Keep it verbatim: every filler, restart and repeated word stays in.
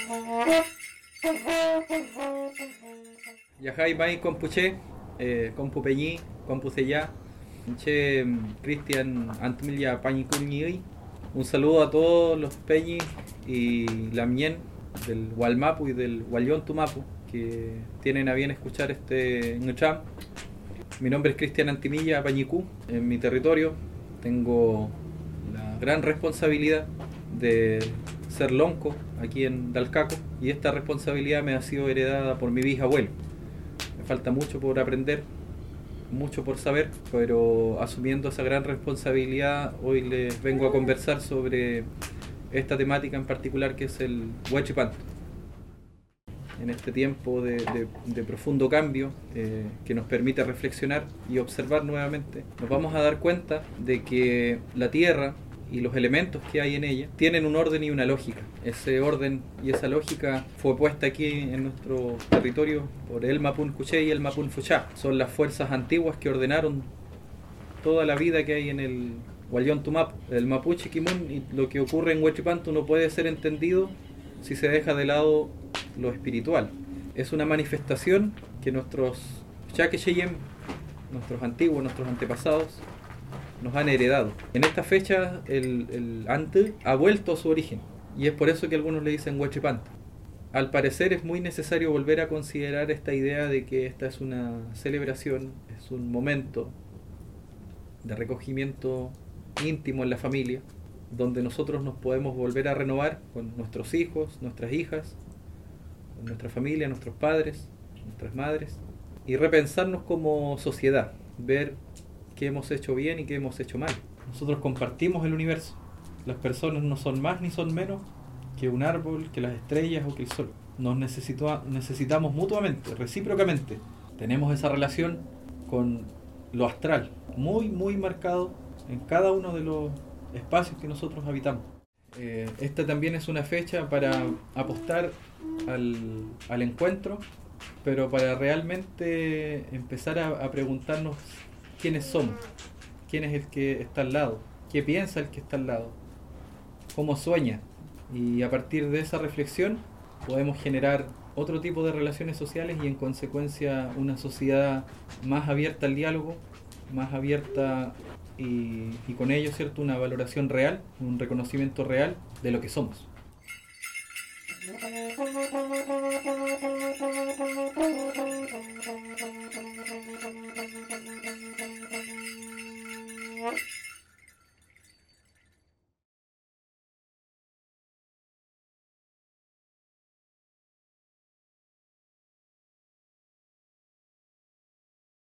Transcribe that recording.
Yajay Mai Compuche, eh, Compu Peñi, Compu Sella, Che Cristian Antmilia Pañicuñi. Un saludo a todos los Peñis y Lamien del Gualmapu y del Guayón Tumapu que tienen a bien escuchar este Ncham. Mi nombre es Cristian Antimilla Pañicú. En mi territorio tengo la gran responsabilidad de ser lonco aquí en Dalcaco, y esta responsabilidad me ha sido heredada por mi bisabuelo. Me falta mucho por aprender, mucho por saber, pero asumiendo esa gran responsabilidad, hoy les vengo a conversar sobre esta temática en particular, que es el Huachipanto. En este tiempo de, de, de profundo cambio eh, que nos permite reflexionar y observar nuevamente, nos vamos a dar cuenta de que la Tierra y los elementos que hay en ella tienen un orden y una lógica. Ese orden y esa lógica fue puesta aquí en nuestro territorio por el Mapun Cuché y el Mapun Fuchá. Son las fuerzas antiguas que ordenaron toda la vida que hay en el Guayón Tumapu. El Mapuche Kimun, y lo que ocurre en Huachipanto no puede ser entendido si se deja de lado lo espiritual. Es una manifestación que nuestros Chaquecheyem, nuestros antiguos, nuestros antepasados, nos han heredado. En esta fecha el, el Ante ha vuelto a su origen, y es por eso que algunos le dicen Huachipanto. Al parecer es muy necesario volver a considerar esta idea de que esta es una celebración, es un momento de recogimiento íntimo en la familia, donde nosotros nos podemos volver a renovar con nuestros hijos, nuestras hijas, con nuestra familia, nuestros padres, nuestras madres, y repensarnos como sociedad, ver qué hemos hecho bien y qué hemos hecho mal. Nosotros compartimos el universo. Las personas no son más ni son menos que un árbol, que las estrellas o que el sol. Nos necesito, necesitamos mutuamente, recíprocamente. Tenemos esa relación con lo astral, muy, muy marcado en cada uno de los espacios que nosotros habitamos. Eh, esta también es una fecha para apostar al, al encuentro, pero para realmente empezar a, a preguntarnos quiénes somos, quién es el que está al lado, qué piensa el que está al lado, cómo sueña, y a partir de esa reflexión podemos generar otro tipo de relaciones sociales y en consecuencia una sociedad más abierta al diálogo, más abierta y, y con ello, ¿cierto?, una valoración real, un reconocimiento real de lo que somos. What?